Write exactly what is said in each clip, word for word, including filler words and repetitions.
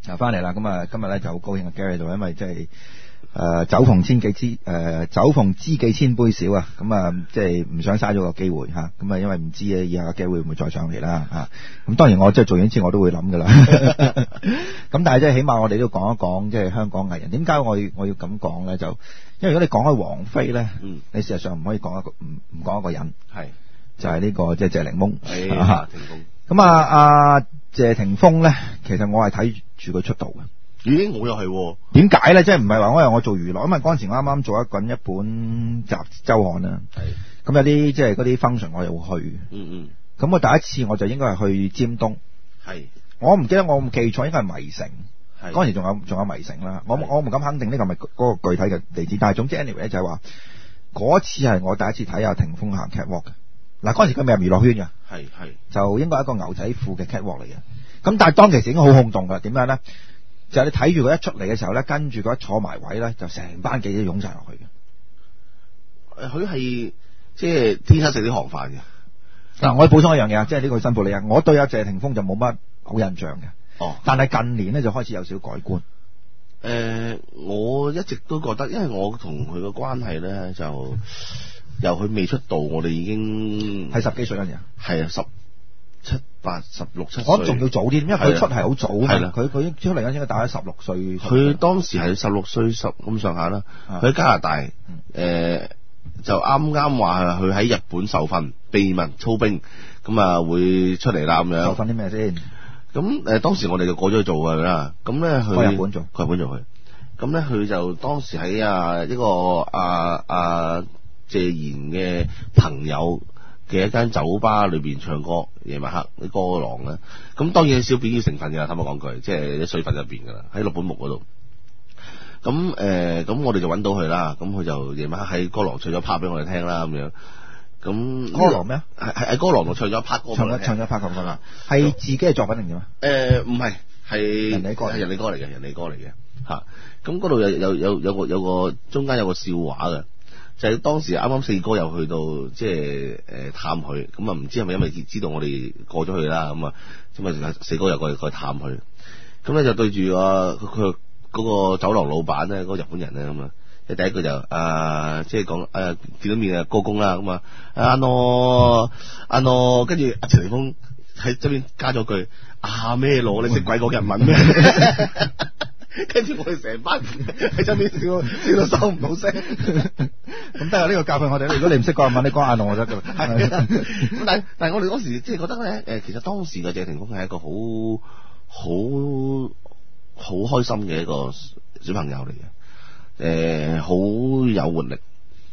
又翻嚟啦，咁啊今日咧就好高興啊 Gary 度，因為即係誒酒逢千幾支誒酒逢知己千杯少啊，咁啊即係唔想嘥咗個機會嚇，咁啊因為唔知啊以後 Gary 會唔會再上嚟啦嚇，咁當然我即係做完之後我都會諗噶啦，咁但係即係起碼我哋都講一講即係香港藝人，點解我要我要咁講咧？就因為如果你講開王菲咧，嗯，你事實上唔可以講一個唔唔講一個人，係就係呢個即係謝霆鋒，係霆鋒。咁啊阿謝霆鋒咧，其實我係睇住佢出道嘅。 咦，我又係點解咧？即係唔係話我係我做娛樂，因為嗰陣時我啱啱做一緊一本雜週刊啦。係咁有啲即係嗰啲 function 我又會去。嗯嗯。咁我第一次我就應該係去尖東。係。我唔記得我冇記錯，應該係迷城。係。嗰陣時仲有仲有迷城啦。我我唔敢肯定呢個係咪嗰個具體嘅地址，但係總之 anyway 就係話嗰次係我第一次睇阿霆鋒行 catwalk 嘅。嗱嗰陣時佢未入娛樂圈嘅。係係。就應該係一個牛仔褲嘅 catwalk 嚟嘅。咁但係當其時已經好轟動㗎，點樣咧？就係你睇住佢一出嚟嘅時候咧，跟住佢一坐埋位咧，就成班記者湧晒落去嘅。 佢係即係天生食啲行飯嘅。 嗱，我補充一樣嘢啊，即係呢個申報你啊，我對阿謝霆鋒就冇乜好印象嘅。哦。但係近年咧就開始有少少改觀。誒、 呃，我一直都覺得，因為我同佢嘅關係咧，就由佢未出道，我哋已經係十幾歲嗰陣啊。係啊，十。 七八十六七歲， 我仲要早啲，因為佢出係好早啊。係啦，佢佢出嚟嗰陣應該大概十六歲。 佢當時係十六歲十咁上下啦。佢喺加拿大，誒、嗯呃、就啱啱話佢喺日本受訓，秘密操兵，咁啊會出嚟啦咁樣。受訓啲咩先？咁誒、呃、當時我哋就過咗去做㗎啦。咁咧去日本做， 去日本做佢。咁咧佢就當時喺啊一個啊啊謝賢嘅朋友嘅一間酒吧裏邊唱歌，夜晚黑啲歌郎咧，咁當然有少表演成分㗎，坦白講句，即係啲水分入邊㗎啦，喺六本木嗰度。咁誒，咁、呃、我哋就揾到佢啦，咁佢就夜晚黑喺歌郎唱咗 part 俾我哋聽啦，咁樣。咁歌郎咩？ 係係喺歌郎度唱咗 part 歌。 唱咗唱咗 part 咁㗎啦，係自己嘅作品定點啊？ 誒唔係，係人哋歌， 係人哋歌嚟嘅，人哋歌嚟嘅嚇。咁嗰度有有有有個有個中間有個笑話嘅。就係、是、當時啱啱四哥又去到即係誒探佢，咁啊唔知係咪因為知道我哋過咗去啦，咁啊咁啊四哥又過嚟過去探佢，咁咧就對住啊佢嗰個酒廊老闆咧，嗰、那個日本人咧咁啊，即係第一句就啊即係講誒見到面啊高工啦，咁啊阿諾阿諾，跟住阿謝霆鋒喺側邊加咗句啊咩羅，你識鬼講日文咩？跟住我哋成班喺側邊笑笑到收唔到聲， 咁得啊！呢個教訓我哋，如果你唔識講日文，你講阿諾我得㗎。 咁但係但係我哋嗰時即係覺得咧，誒其實當時嘅謝霆鋒係一個好好好開心嘅一個小朋友嚟嘅，誒好有活力，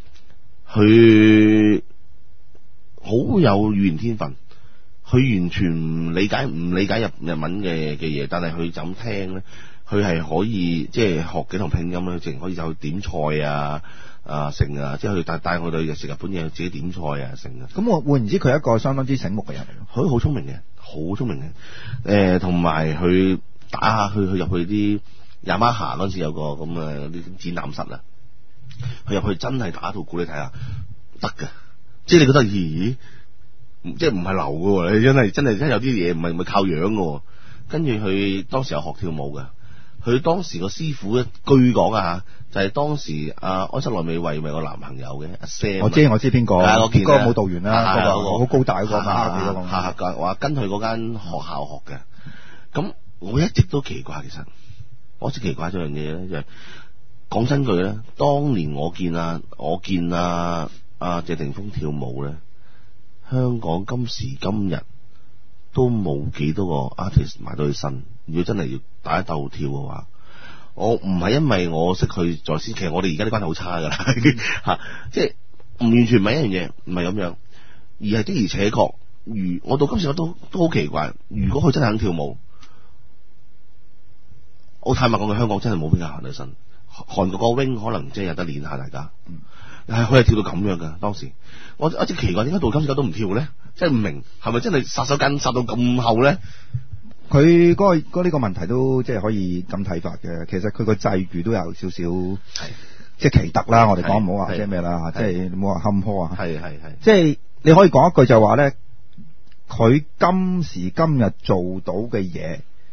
佢好有語言天分，佢完全唔理解唔理解日日文嘅嘅嘢，但係佢就咁聽咧。佢係可以即係學幾堂拼音咧，淨可以就去點菜啊啊成啊，即係去帶帶我哋食日本嘢，自己點菜啊成啊。 咁我換言之，佢係一個相當之醒目嘅人嚟嘅。 佢好聰明嘅，好聰明嘅。誒，同埋佢打下去去入去啲雅馬哈嗰陣時有個咁嘅啲展覽室啊，佢入去真係打套鼓你睇下，得㗎。即係你覺得咦？即係唔係流㗎喎？你真係真係真係有啲嘢唔係唔係靠樣㗎喎。跟住佢當時有學跳舞嘅。佢當時個師傅咧，據講啊，就係、是、當時阿安室奈美惠咪個男朋友嘅阿 Sam。我知我知邊個，嗰、那個舞蹈員啦，嗰、那個好、那個、高大嗰個嘛， 下下話跟佢嗰間學校學嘅。咁我一直都奇怪，其實我一直奇怪咗樣嘢咧，就係、是、講真句咧，當年我見啊，我見啊阿謝霆鋒跳舞咧，香港今時今日都冇幾多個 artist 埋到佢身。如果真係要打一鬥跳嘅話，我唔係因為我識佢在先，其實我哋而家啲關係好差噶啦嚇，即係唔完全唔係一樣嘢，唔係咁樣，而係的而且確，如我到今時我都都好奇怪，如果佢真係肯跳舞，我坦白講，佢香港真係冇邊個行得身。韓國個 wing 可能真係有得練下大家，但係佢係跳到咁樣噶。當時我一直奇怪，點解到今時都唔跳咧？即係唔明係咪真係殺手鐧殺到咁後咧？ 佢嗰、那個嗰呢、那個問題都即係可以咁睇法嘅。其實佢個際遇都有少少，即係奇特啦。我哋講唔好話即係咩啦，即係唔好話坎坷啊。係係係，即係你可以講一句就話咧，佢今時今日做到嘅嘢，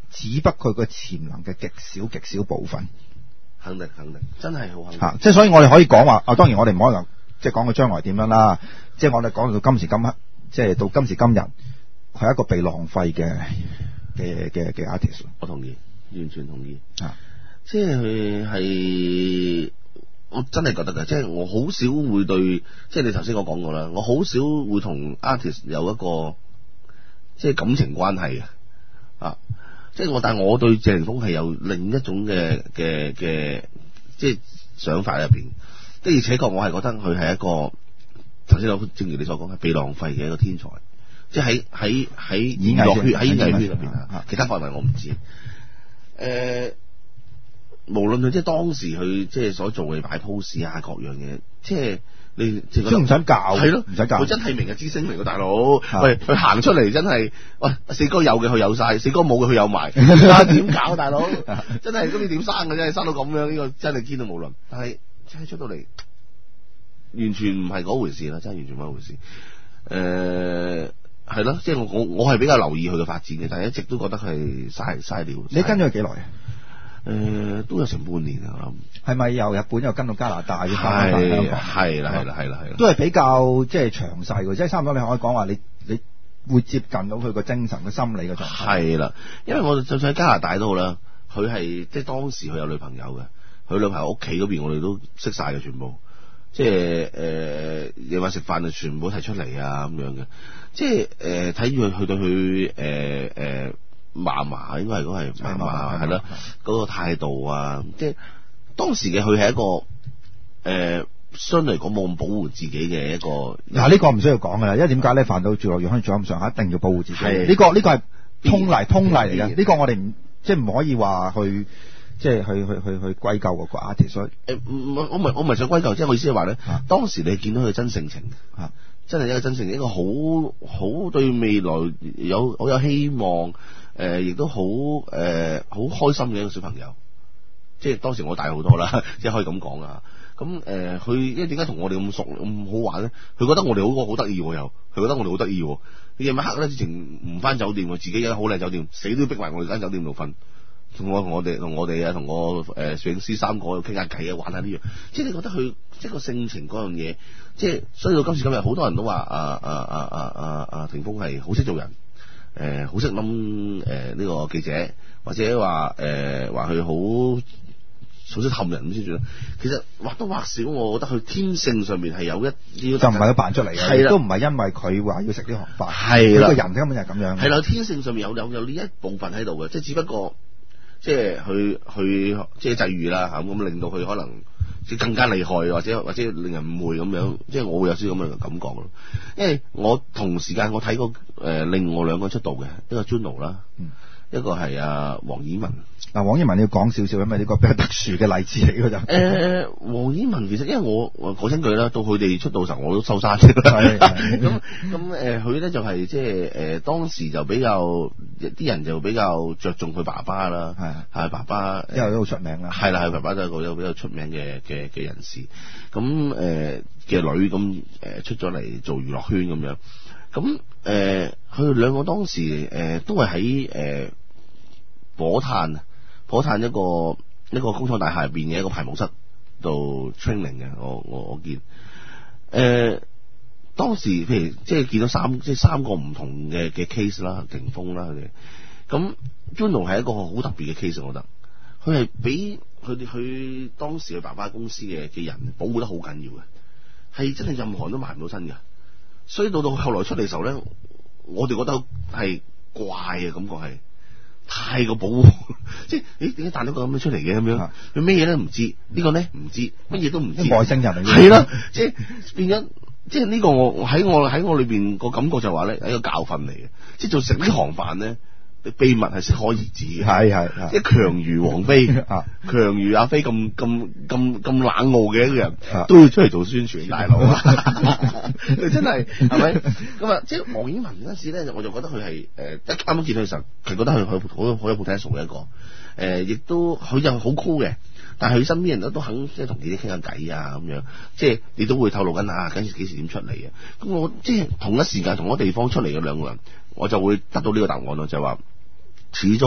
只不過佢個潛能嘅極少極少部分。 肯定肯定，真係好肯定。 嚇，即係所以我哋可以講話，啊當然我哋唔可能即係講佢將來點樣啦。即係我哋講到今時今刻，即係到今時今日，佢係一個被浪費嘅嘅嘅嘅 artist。 我同意，完全同意。 啊， 即係佢係，我真係覺得嘅，即係我好少會對，即係你頭先我講過啦，我好少會同 artist 有一個即係感情關係嘅。啊。即係我，但係我對謝霆鋒係有另一種嘅嘅嘅，即係想法入邊。的而且確，我係覺得佢係一個頭先我正如你所講係被浪費嘅一個天才。即係喺喺喺演藝圈喺演藝圈入邊啊，其他範圍我唔知。誒、呃，無論佢即係當時佢即係所做嘅擺 pose 啊，各樣嘢，即係。你即係唔使教， 係咯， 唔使教。 佢真係明日之星嚟㗎，大佬。喂，佢行出嚟真係，喂，四哥有嘅佢有晒，四哥冇嘅佢有埋。點搞，大佬？真係咁你點生嘅真係生到咁樣，呢、這個真係堅到無論。但係真係出到嚟，完全唔係嗰回事啦，真係完全唔係嗰回事。誒、呃，係咯，即係我我我係比較留意佢嘅發展嘅，但係一直都覺得佢係嘥嘥料。 你跟咗佢幾耐啊？ 誒、呃，都有成半年啊，我諗。係咪由日本又跟到加拿大，又翻返香港？係啦，係啦，係啦，係啦。都係比較即係詳細嘅，即係差唔多你可以講話你你會接近到佢個精神、個心理嘅狀態。係啦， 因為我就算喺加拿大都好啦，佢係即係當時佢有女朋友嘅，佢女朋友屋企嗰邊我哋都識晒嘅全部，即係誒夜晚食飯就全部提出嚟啊咁樣嘅，即係誒睇住佢去到佢誒誒。呃呃嫲嫲應該係嗰係嫲嫲係啦，嗰個態度啊，即係當時嘅佢係一個誒、呃，相對嚟講冇咁保護自己嘅一個。嗱、啊， 呢、這個唔需要講噶啦，因為點解咧？凡到住落養可以做咁上下，一定要保護自己。呢、這個呢、這個係通例通例嚟嘅，呢、這個我哋唔即係唔可以話去即係去去去去歸咎嗰個 artist。所以誒， 唔唔，我唔係我唔係想歸咎，即係我意思係話咧，當時你見到佢真性情啊，真係一個真性情，一個好好對未來有好有希望。誒、呃，亦都好誒，好、呃、開心嘅一個小朋友，即係當時我大好多啦，即係可以咁講啊。咁誒，佢、呃、因為點解同我哋咁熟咁好玩咧？佢覺得我哋好好得意，又佢覺得我哋好得意。夜晚黑咧，直情唔翻酒店，自己有間好靚酒店，死都逼埋我哋間酒店度瞓。同我同我哋同我哋啊，同我誒攝影師三個傾下偈啊，玩下呢樣。即係你覺得佢即係個性情嗰樣嘢，即係所以到今時今日，好多人都話啊啊啊啊啊啊霆鋒係好識做人。誒好識諗誒呢個記者，或者話誒話佢好好識氹人咁先算。其實或多或少，我覺得佢天性上面係有一啲就唔係佢扮出嚟嘅，亦都唔係因為佢話要食呢行飯。係啦，個人根本就係咁樣。係啦， 天性上面有有有呢一部分喺度嘅，即係只不過即係佢佢即係際遇啦嚇，咁令到佢可能即係更加厲害，或者或者令人誤會咁樣。即係我會有少少咁樣嘅感覺咯。因為我同時間我睇過誒、呃、另外兩個出道嘅，一個 Juno 啦、嗯，一個係阿黃綺雯。嗱，黃綺雯你要講少少，因為呢個比較特殊嘅例子嚟嘅就。誒，黃綺雯其實因為我我講真句啦，到佢哋出道時候我都收山嘅。係咁咁誒，佢咧就係即係誒當時就比較啲人就比較着重佢爸爸啦，係係爸爸，因為都好出名啦。係啦，係爸爸都係一個有比較出名嘅嘅嘅人士。咁誒嘅女咁誒出咗嚟做娛樂圈咁樣。咁誒佢哋兩個當時誒、呃、都係喺誒火炭。火炭一個一個工廠大廈入邊嘅一個排舞室度 training 嘅，我我我見，誒、呃，當時譬如即係見到三即係三個唔同嘅嘅 case 啦，霆鋒啦佢哋，咁 Juno 係一個好特別嘅 case，我覺得，佢係俾佢哋佢當時佢爸爸公司嘅嘅人保護得好緊要嘅，係真係任何人都埋唔到身嘅，所以到到後來出嚟嘅時候咧，我哋覺得係怪嘅感覺係。太過保護，即係誒點解彈到個咁樣出嚟嘅咁樣？佢咩嘢都唔知，呢、呢個咧唔知，乜嘢都唔知。外星人嚟嘅。係啦，即係變咗，即係呢個我喺我喺我裏邊個感覺就話咧係一個教訓嚟嘅，即係做食呢行飯咧。秘密係適可而止嘅，係係，即係強如王菲，啊，強如阿菲咁咁咁咁冷傲嘅一個人，都要出嚟做宣傳，大佬啊！真係係咪？咁啊，即係黃綺雯嗰陣時咧，我就覺得佢係誒一啱啱見到佢時候，佢覺得佢佢好好有 potential 嘅一個，誒、呃，亦都佢又好 cool 嘅，但係佢身邊人都都肯即係同記者傾下偈啊咁樣，即係你都會透露緊啊，緊幾時點出嚟嘅？咁我即係同一時間同一地方出嚟嘅兩個人，我就會得到呢個答案咯，就係話。始終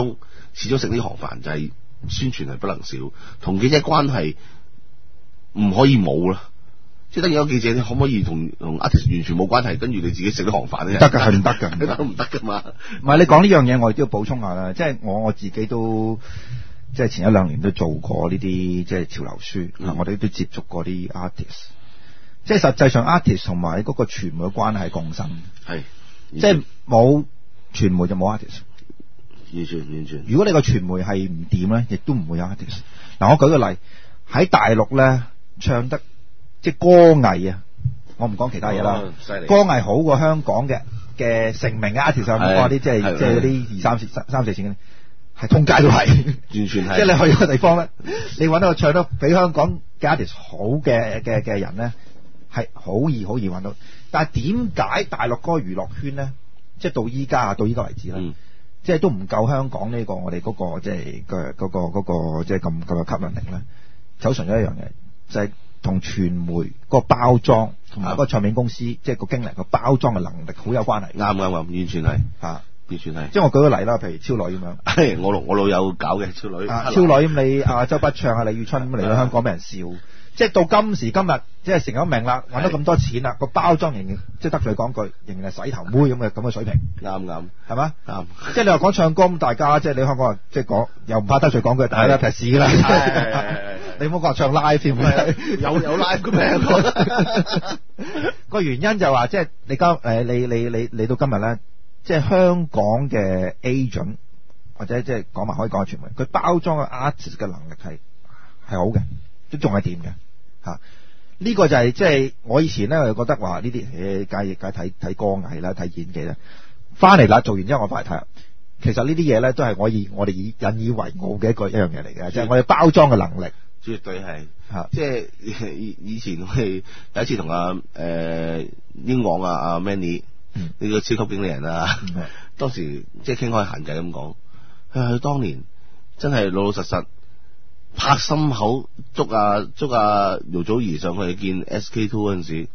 始終食呢行飯就係宣傳係不能少，同記者關係唔可以冇啦。即係等於有記者，你可唔可以同同 artist 完全冇關係，跟住你自己食啲行飯咧？ 得㗎，係唔得㗎， 你都唔得㗎嘛。 唔係你講呢樣嘢，我亦都要補充下啦。即係我我自己都即係前一兩年都做過呢啲即係潮流書，嗯、我哋都接觸過啲 artist。即係實際上 artist 同埋嗰個傳媒嘅關係共生，係即係冇傳媒就冇 artist。 完全完全。 如果你個傳媒係唔掂咧，亦都唔會有 artist。嗱，我舉個例，喺大陸咧唱得。即係歌藝啊！我唔講其他嘢啦。 哦、 歌藝好過香港嘅嘅成名嘅 artist 上面講啲即係即係嗰啲二三四三四線嘅，係通街都係， 完全係。即係你去一個地方咧，你揾到個唱得比香港嘅 artist 好嘅嘅嘅人咧，係好易好易揾到。但係點解大陸嗰個娛樂圈咧，即係到依家啊，到依家為止咧，嗯、即係都唔夠香港呢、呢個我哋嗰、嗰個即係嘅嗰個嗰、嗰個即係咁咁有吸引力咧？走純咗一樣嘢，就係、是。同傳媒個包裝同埋嗰個唱片公司，即係個經理個包裝嘅能力好有關係。 啱啱啱，完全係嚇，完全係。 即係我舉個例啦，譬如超女咁樣。 係我老我老友搞嘅超女。 啊、超女咁你啊周筆暢啊李宇春咁嚟到香港俾人笑，即係到今時今日，即係成咗名啦，揾到咁多錢啦，個包裝仍然即係得罪講句，仍然係洗頭妹咁嘅咁嘅水平。 啱啱係嘛？ 啱。 即係你話講唱歌咁，大家即係你香港人即係講又唔怕得罪講句，大家劈屎啦。你唔好講唱 live 添， 有有 live 嘅咩？ 個原因就係話，即係你今誒你你你你到今日咧，即係香港嘅 agent 或者即係講埋可以講下傳媒，佢包裝嘅 artist 嘅能力係係好嘅，都仲係掂嘅嚇。呢個就係即係我以前咧，我就覺得話呢啲誒，梗係梗係睇睇歌藝啦，睇演技啦。翻嚟啦，做完之後我翻嚟睇，其實呢啲嘢咧都係我以我哋以引以為傲嘅一個一樣嘢嚟嘅，就係我哋包裝嘅能力。 絕對係，即係以以前我哋第一次同阿誒英皇啊阿 Manny 呢、嗯、個超級經理人啊，嗯、當時即係傾開閒偈咁講，佢當年真係老老實實拍心口捉啊捉啊姚祖兒上去見 S K two 嗰陣時，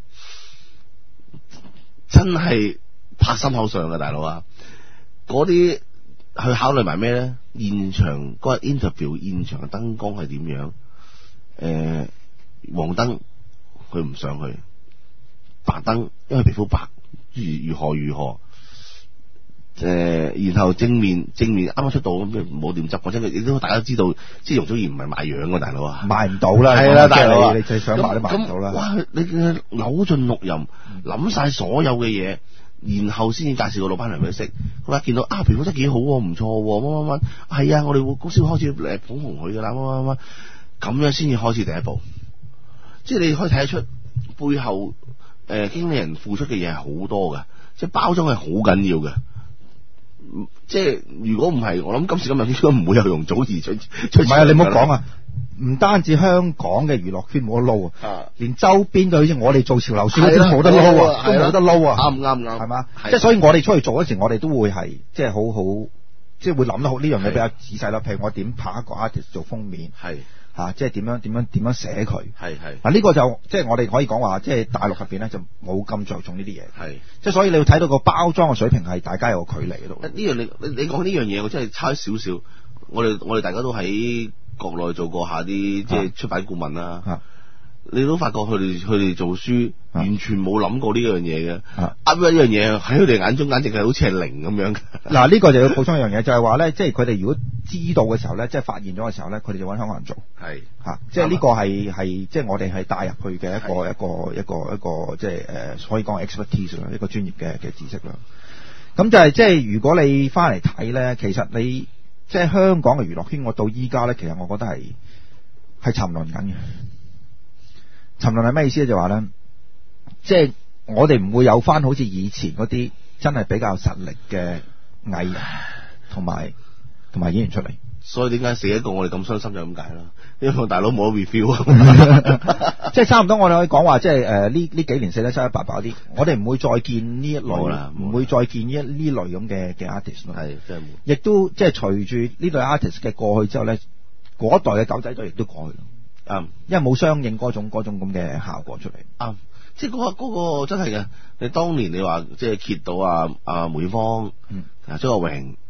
真係拍心口上嘅大佬啊！嗰啲去考慮埋咩咧？現場嗰日 interview 現場嘅燈光係點樣？誒、呃，黃燈佢唔上去，白燈因為皮膚白，如如何如何，誒、呃，然後正面正面啱啱出道咁，冇點執，或者佢亦都大家知道，即係容祖兒唔係賣樣嘅大佬啊， 賣唔到啦，係啦，大佬，你最想賣都賣唔到啦。 哇，你嘅扭盡六壬，諗晒所有嘅嘢，然後先至介紹個老闆娘俾佢識。佢話見到啊，皮膚真係幾好，唔錯，乜乜乜，係啊，我哋會公司會開始誒捧紅佢噶啦，乜乜乜。咁樣先至開始第一步，即係你可以睇得出背後誒、呃、經理人付出嘅嘢係好多嘅，即係包裝係好緊要嘅。即係如果唔係，我諗今時今日應該唔會有容祖兒出出。唔係啊，你唔好講啊！唔單止香港嘅娛樂圈冇得撈啊，連周邊嘅好似我哋做潮流書都冇得撈啊，都冇得撈啊， 啱唔啱啱？ 係嘛？即係所以我哋出去做嗰時，我哋都會係即係好好，即係會諗得好呢樣嘢比較仔細啦。譬如我點拍一個 artist 做封面，係。嚇、啊，即係點樣點樣點樣寫佢？係係嗱，呢個就即係我哋可以講話，即係大陸入邊咧就冇咁着重呢啲嘢。係即係所以你會睇到個包裝嘅水平係大家有個距離喺度。呢樣你你你講呢樣嘢，我真係差少少。我哋我哋大家都喺國內做過下啲即係出版顧問啦。啊啊你都發覺佢哋佢哋做書完全冇諗過呢樣嘢嘅，噏一樣嘢喺佢哋眼中簡直係好似係零咁樣嘅。嗱，呢個就要補充一樣嘢，就係話咧，即係佢哋如果知道嘅時候咧，即係發現咗嘅時候咧，佢哋就揾香港人做。係嚇，即係呢個係係即係我哋係帶入去嘅一個一個一個一個即係誒可以講 expertise 啦，一個專業嘅嘅知識啦。咁就係即係如果你翻嚟睇咧，其實你即係香港嘅娛樂圈，我到依家咧，其實我覺得係係沉淪緊嘅。沉淪係咩意思咧？就話咧，即係我哋唔會有翻好似以前嗰啲真係比較實力嘅藝人同埋同埋演員出嚟。所以點解死一個我哋咁傷心就咁解啦？因為我大佬冇得 review 啊，即係差唔多我哋可以講話，即係誒呢呢幾年死得七七八八啲，我哋唔會再見呢一類啦，唔會再見呢一呢類咁嘅嘅 artist 咯。係，真係冇。亦都即係隨住呢類 artist 嘅過去之後咧，嗰一代嘅狗仔隊亦都過去咯。啱、嗯，因為冇相應嗰種嗰種咁嘅效果出嚟。啱、嗯，即係嗰個嗰個真係嘅。你當年你話即係揭到啊啊梅艷芳，嗯，張國榮，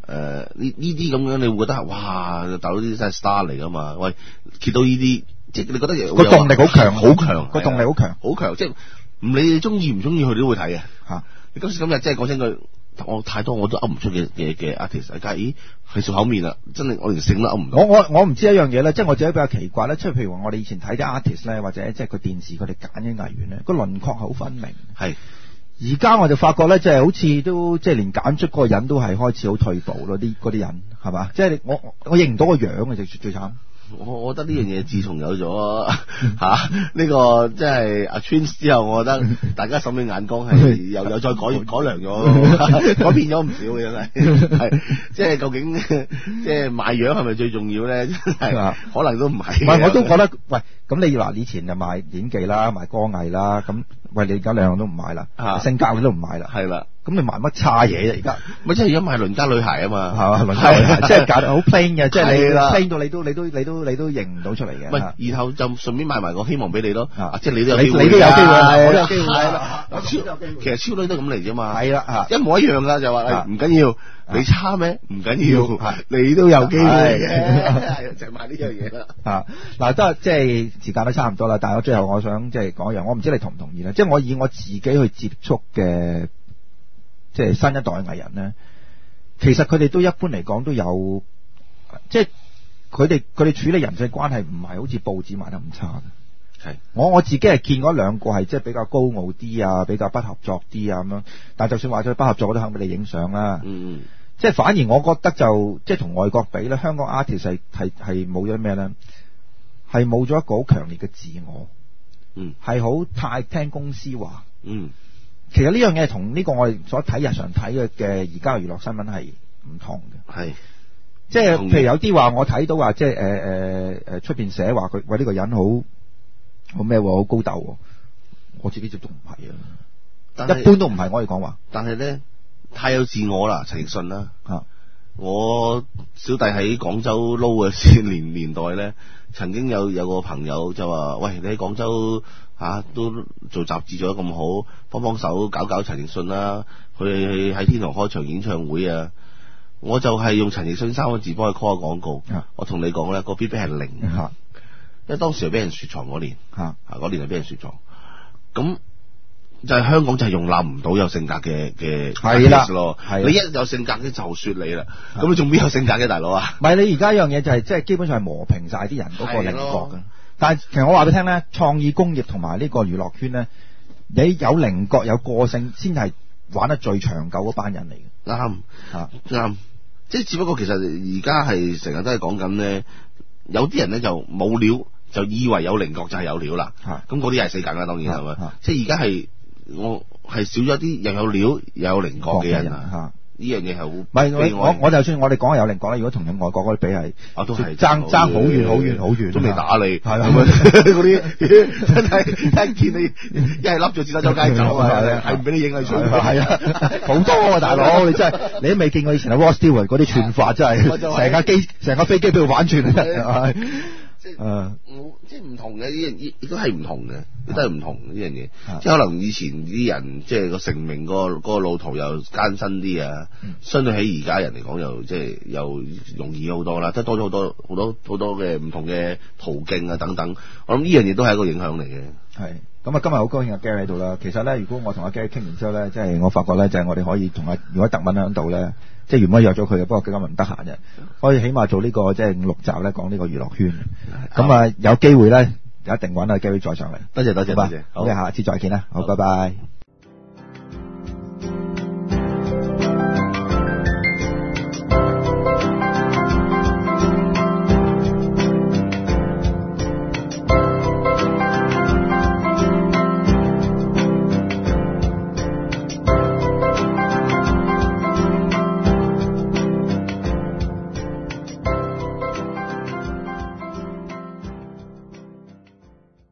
呢呢啲咁樣，你會覺得哇，大佬啲真係 star 嚟噶嘛？喂，揭到呢啲，即係你覺得個動力好強， 好強， 個動力好強， 好強，即係唔理你中意唔中意，佢哋都會睇嘅嚇。 你今時今日即係講真句，我太多我都噏唔出嘅嘅嘅 artist，而家咦係熟口面啦，真係我連姓都噏唔到。 我我我唔知一樣嘢咧，即係我自己比較奇怪咧，即係譬如話我哋以前睇啲 artist 咧，或者即係佢電視佢哋揀嘅藝員咧，個輪廓好分明。 係。 而家我就發覺咧，即係好似都即係連揀出嗰個人都係開始好退步咯，啲嗰啲人係嘛？即係我我認唔到個樣嘅，最最慘。 我我覺得呢樣嘢自從有咗嚇呢個即係阿 Twins 之後，我覺得大家審美眼光係又又再改改良咗，改變咗唔少嘅真係。係即係究竟即係賣樣係咪最重要咧？係可能都唔係。唔係我都覺得，喂，咁你嗱以前就賣演技啦，賣歌藝啦，咁喂你而家兩樣都唔賣啦，性格你都唔賣啦，係啦。咁你賣乜差嘢啫？而家咪即係而家賣鄰家女孩啊嘛，係嘛？鄰家女孩即係搞得好 plain 嘅，即係你 plain 到你都你都你都你都認唔到出嚟嘅。唔係，然後就順便賣埋個希望俾你咯，即係你都有機會，你都有機會，我都有機會，係啦。其實超女都咁嚟啫嘛，係啦，一模一樣噶，就話唔緊要，你差咩？唔緊要，你都有機會嘅，就係賣呢樣嘢啦。啊，嗱，都係即係時間都差唔多啦，但係我最後我想即係講一樣，我唔知你同唔同意咧？即係我以我自己去接觸嘅。即係新一代嘅藝人咧，其實佢哋都一般嚟講都有，即係佢哋佢哋處理人際關係唔係好似報紙賣得咁差嘅。係我我自己係見過兩個係即係比較高傲啲啊，比較不合作啲啊咁樣。但係就算話咗不合作，我都肯俾你影相啦。嗯嗯。即係反而我覺得就即係同外國比咧，香港 artist 係係係冇咗咩咧？係冇咗一個好強烈嘅自我。嗯。係好太聽公司話。嗯。其實呢樣嘢同呢個我哋所睇日常睇嘅嘅而家嘅娛樂新聞係唔同嘅，係即係譬如有啲話我睇到話即係誒誒誒出邊寫話佢喂呢個人好好咩好高竇，我自己就都唔係啊，一般都唔係我哋講話。但係咧太有自我啦，陳奕迅啦，啊，我小弟喺廣州撈嘅年年代咧，曾經有有個朋友就話喂，你喺廣州。吓、啊、都做雜誌做得咁好，幫幫手搞搞陳奕迅啦，佢喺天堂開場演唱會啊！我就係用陳奕迅三個字幫佢 call 個廣告。啊、我同你講咧，個 feedback 係零，啊、因為當時係俾人雪藏嗰年，啊嗰年係俾人雪藏。咁就係香港就係容納唔到有性格嘅嘅 artist 咯。你一有性格咧就雪你啦，咁你仲邊有性格嘅大佬啊？唔係你而家一樣嘢就係即係基本上係磨平晒啲人嗰個稜角嘅。但係其實我話俾你聽咧，創意工業同埋呢個娛樂圈咧，你有稜角有個性先係玩得最長久嗰班人嚟嘅。啱嚇啱，即係只不過其實而家係成日都係講緊咧，有啲人咧就冇料，就以為有稜角就係有料啦。嚇咁嗰啲係死梗啦，當然係咪？即係而家係我係少咗啲又有料又有稜角嘅人啊。呢樣嘢係好，唔係我我就算我哋講有稜角咧，如果同外國嗰啲比係，啊都係爭爭好遠好遠好遠，都未打你，係啊嗰啲真係一見你一係笠咗自己周街走啊，係唔俾你影你出嚟，係啊好多啊大佬，你真係你都未見過以前阿 Rod Stewart 嗰啲串法，真係成架機成架飛機俾佢玩串。即係誒，即係唔同嘅呢樣，亦亦都係唔同嘅，都係唔同呢樣嘢。即係可能以前啲人即係個成名嗰個嗰個路途又艱辛啲啊，嗯、相對起而家人嚟講又即係又容易好多啦，即係多咗好多好多好多嘅唔同嘅途徑啊等等。我諗呢樣嘢都係一個影響嚟嘅。係咁啊！今日好高興阿 Gary 喺度啦。其實咧，如果我同阿 Gary 傾完之後咧，即係我發覺咧，就係我哋可以同阿如果特敏喺度咧。即係原本約咗佢嘅，不過佢今日唔得閒啫。可以起碼做呢、這個即係五六集咧，講呢個娛樂圈。咁啊，有機會咧，一定揾阿 Gary 再上嚟。多謝多謝多謝，好嘅，下次再見啦。好，拜拜。